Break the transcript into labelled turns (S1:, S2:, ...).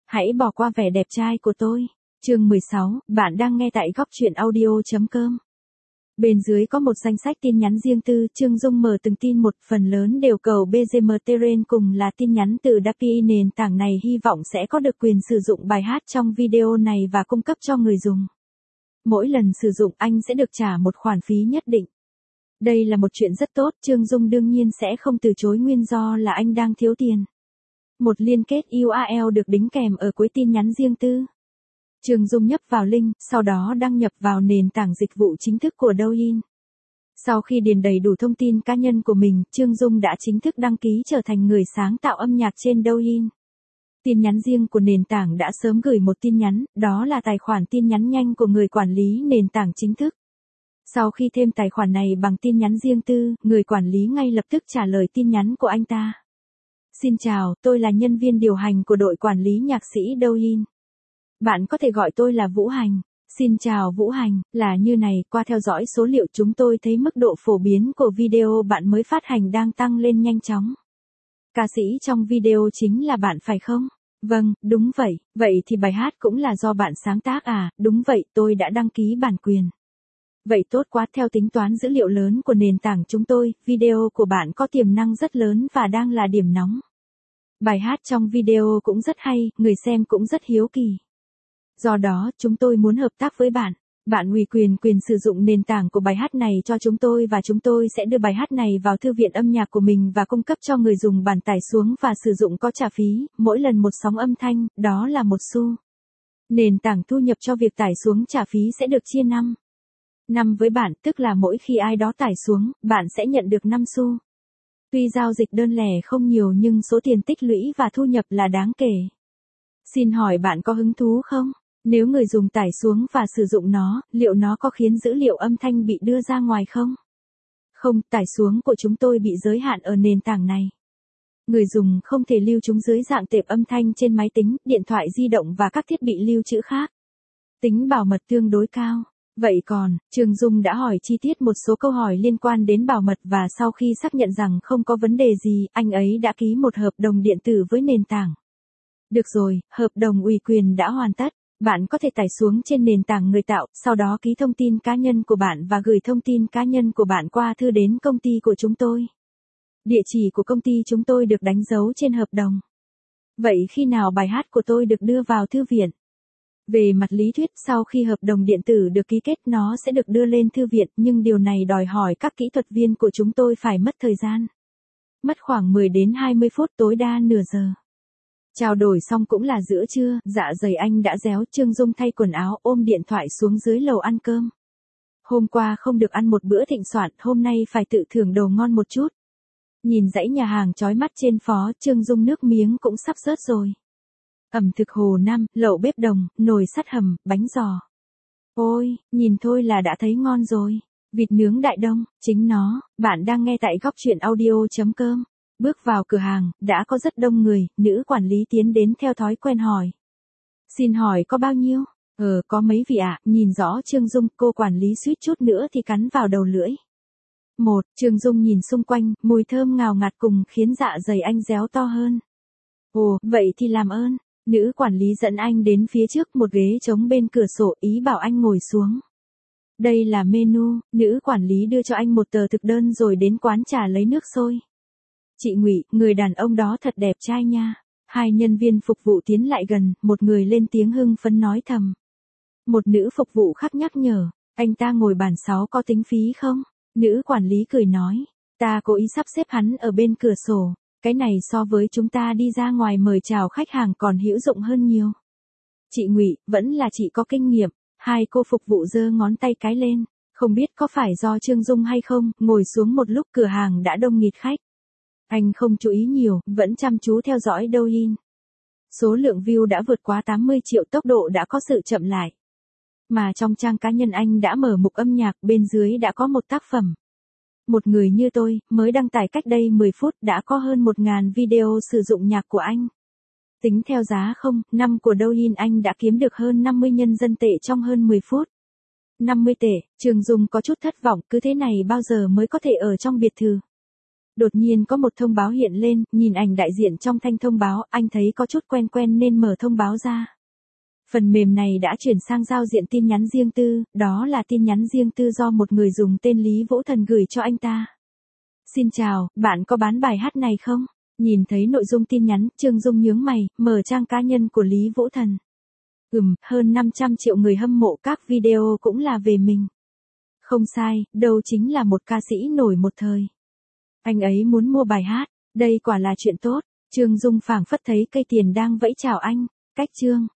S1: Hãy bỏ qua vẻ đẹp trai của tôi. Chương 16, bạn đang nghe tại góc truyện audio.com. Bên dưới có một danh sách tin nhắn riêng tư, Trương Dung mở từng tin một, phần lớn đều cầu BGM Terrain cùng là tin nhắn từ Dapi. Nền tảng này hy vọng sẽ có được quyền sử dụng bài hát trong video này và cung cấp cho người dùng. Mỗi lần sử dụng anh sẽ được trả một khoản phí nhất định. Đây là một chuyện rất tốt, Trương Dung đương nhiên sẽ không từ chối nguyên do là anh đang thiếu tiền. Một liên kết URL được đính kèm ở cuối tin nhắn riêng tư. Trương Dung nhấp vào link, sau đó đăng nhập vào nền tảng dịch vụ chính thức của Douyin. Sau khi điền đầy đủ thông tin cá nhân của mình, Trương Dung đã chính thức đăng ký trở thành người sáng tạo âm nhạc trên Douyin. Tin nhắn riêng của nền tảng đã sớm gửi một tin nhắn, đó là tài khoản tin nhắn nhanh của người quản lý nền tảng chính thức. Sau khi thêm tài khoản này bằng tin nhắn riêng tư, người quản lý ngay lập tức trả lời tin nhắn của anh ta. Xin chào, tôi là nhân viên điều hành của đội quản lý nhạc sĩ Douyin. Bạn có thể gọi tôi là Vũ Hành. Xin chào Vũ Hành, là như này, qua theo dõi số liệu chúng tôi thấy mức độ phổ biến của video bạn mới phát hành đang tăng lên nhanh chóng. Ca sĩ trong video chính là bạn phải không? Vâng, đúng vậy. Vậy thì bài hát cũng là do bạn sáng tác à? Đúng vậy, tôi đã đăng ký bản quyền. Vậy tốt quá, theo tính toán dữ liệu lớn của nền tảng chúng tôi, video của bạn có tiềm năng rất lớn và đang là điểm nóng. Bài hát trong video cũng rất hay, người xem cũng rất hiếu kỳ. Do đó, chúng tôi muốn hợp tác với bạn. Bạn ủy quyền sử dụng nền tảng của bài hát này cho chúng tôi và chúng tôi sẽ đưa bài hát này vào thư viện âm nhạc của mình và cung cấp cho người dùng bản tải xuống và sử dụng có trả phí, mỗi lần một sóng âm thanh, đó là 1 xu. Nền tảng thu nhập cho việc tải xuống trả phí sẽ được chia 5 với bạn, tức là mỗi khi ai đó tải xuống, bạn sẽ nhận được 5 xu. Tuy giao dịch đơn lẻ không nhiều nhưng số tiền tích lũy và thu nhập là đáng kể. Xin hỏi bạn có hứng thú không? Nếu người dùng tải xuống và sử dụng nó, liệu nó có khiến dữ liệu âm thanh bị đưa ra ngoài không? Không, tải xuống của chúng tôi bị giới hạn ở nền tảng này. Người dùng không thể lưu chúng dưới dạng tệp âm thanh trên máy tính, điện thoại di động và các thiết bị lưu trữ khác. Tính bảo mật tương đối cao. Vậy còn, Trương Dung đã hỏi chi tiết một số câu hỏi liên quan đến bảo mật và sau khi xác nhận rằng không có vấn đề gì, anh ấy đã ký một hợp đồng điện tử với nền tảng. Được rồi, hợp đồng ủy quyền đã hoàn tất. Bạn có thể tải xuống trên nền tảng người tạo, sau đó ký thông tin cá nhân của bạn và gửi thông tin cá nhân của bạn qua thư đến công ty của chúng tôi. Địa chỉ của công ty chúng tôi được đánh dấu trên hợp đồng. Vậy khi nào bài hát của tôi được đưa vào thư viện? Về mặt lý thuyết, sau khi hợp đồng điện tử được ký kết nó sẽ được đưa lên thư viện, nhưng điều này đòi hỏi các kỹ thuật viên của chúng tôi phải mất thời gian. Mất khoảng 10 đến 20 phút, tối đa nửa giờ. Trao đổi xong cũng là giữa trưa, dạ dày anh đã réo. Trương Dung thay quần áo, ôm điện thoại xuống dưới lầu ăn cơm. Hôm qua không được ăn một bữa thịnh soạn, hôm nay phải tự thưởng đồ ngon một chút. Nhìn dãy nhà hàng chói mắt trên phó, Trương Dung nước miếng cũng sắp rớt rồi. Ẩm thực Hồ Nam, lẩu bếp đồng, nồi sắt hầm, bánh giò. Ôi, nhìn thôi là đã thấy ngon rồi. Vịt nướng Đại Đông, chính nó. Bạn đang nghe tại góc truyện audio.com. Bước vào cửa hàng, đã có rất đông người, nữ quản lý tiến đến theo thói quen hỏi. Xin hỏi có bao nhiêu? Có mấy vị ạ, nhìn rõ Trương Dung, cô quản lý suýt chút nữa thì cắn vào đầu lưỡi. Trương Dung nhìn xung quanh, mùi thơm ngào ngạt cùng khiến dạ dày anh réo to hơn. Ồ, vậy thì làm ơn. Nữ quản lý dẫn anh đến phía trước một ghế trống bên cửa sổ, ý bảo anh ngồi xuống. Đây là menu, nữ quản lý đưa cho anh một tờ thực đơn rồi đến quán trà lấy nước sôi. Chị Ngụy, người đàn ông đó thật đẹp trai nha. Hai nhân viên phục vụ tiến lại gần, một người lên tiếng hưng phấn nói thầm. Một nữ phục vụ khác nhắc nhở, anh ta ngồi bàn 6 có tính phí không? Nữ quản lý cười nói, ta cố ý sắp xếp hắn ở bên cửa sổ, cái này so với chúng ta đi ra ngoài mời chào khách hàng còn hữu dụng hơn nhiều. Chị Ngụy, vẫn là chị có kinh nghiệm. Hai cô phục vụ giơ ngón tay cái lên, không biết có phải do Trương Dung hay không, ngồi xuống một lúc cửa hàng đã đông nghịt khách. Anh không chú ý nhiều, vẫn chăm chú theo dõi Douyin. Số lượng view đã vượt quá 80 triệu, tốc độ đã có sự chậm lại. Mà trong trang cá nhân anh đã mở mục âm nhạc, bên dưới đã có một tác phẩm. Một người như tôi, mới đăng tải cách đây 10 phút đã có hơn 1.000 video sử dụng nhạc của anh. Tính theo giá năm của Douyin anh đã kiếm được hơn 50 nhân dân tệ trong hơn 10 phút. 50 tệ, Trương Dung có chút thất vọng, cứ thế này bao giờ mới có thể ở trong biệt thự. Đột nhiên có một thông báo hiện lên, nhìn ảnh đại diện trong thanh thông báo, anh thấy có chút quen quen nên mở thông báo ra. Phần mềm này đã chuyển sang giao diện tin nhắn riêng tư, đó là tin nhắn riêng tư do một người dùng tên Lý Vũ Thần gửi cho anh ta. Xin chào, bạn có bán bài hát này không? Nhìn thấy nội dung tin nhắn, Trương Dung nhướng mày, mở trang cá nhân của Lý Vũ Thần. Hơn 500 triệu người hâm mộ, các video cũng là về mình. Không sai, đâu chính là một ca sĩ nổi một thời. Anh ấy muốn mua bài hát, đây quả là chuyện tốt. Trương Dung phảng phất thấy cây tiền đang vẫy chào anh. Cách chương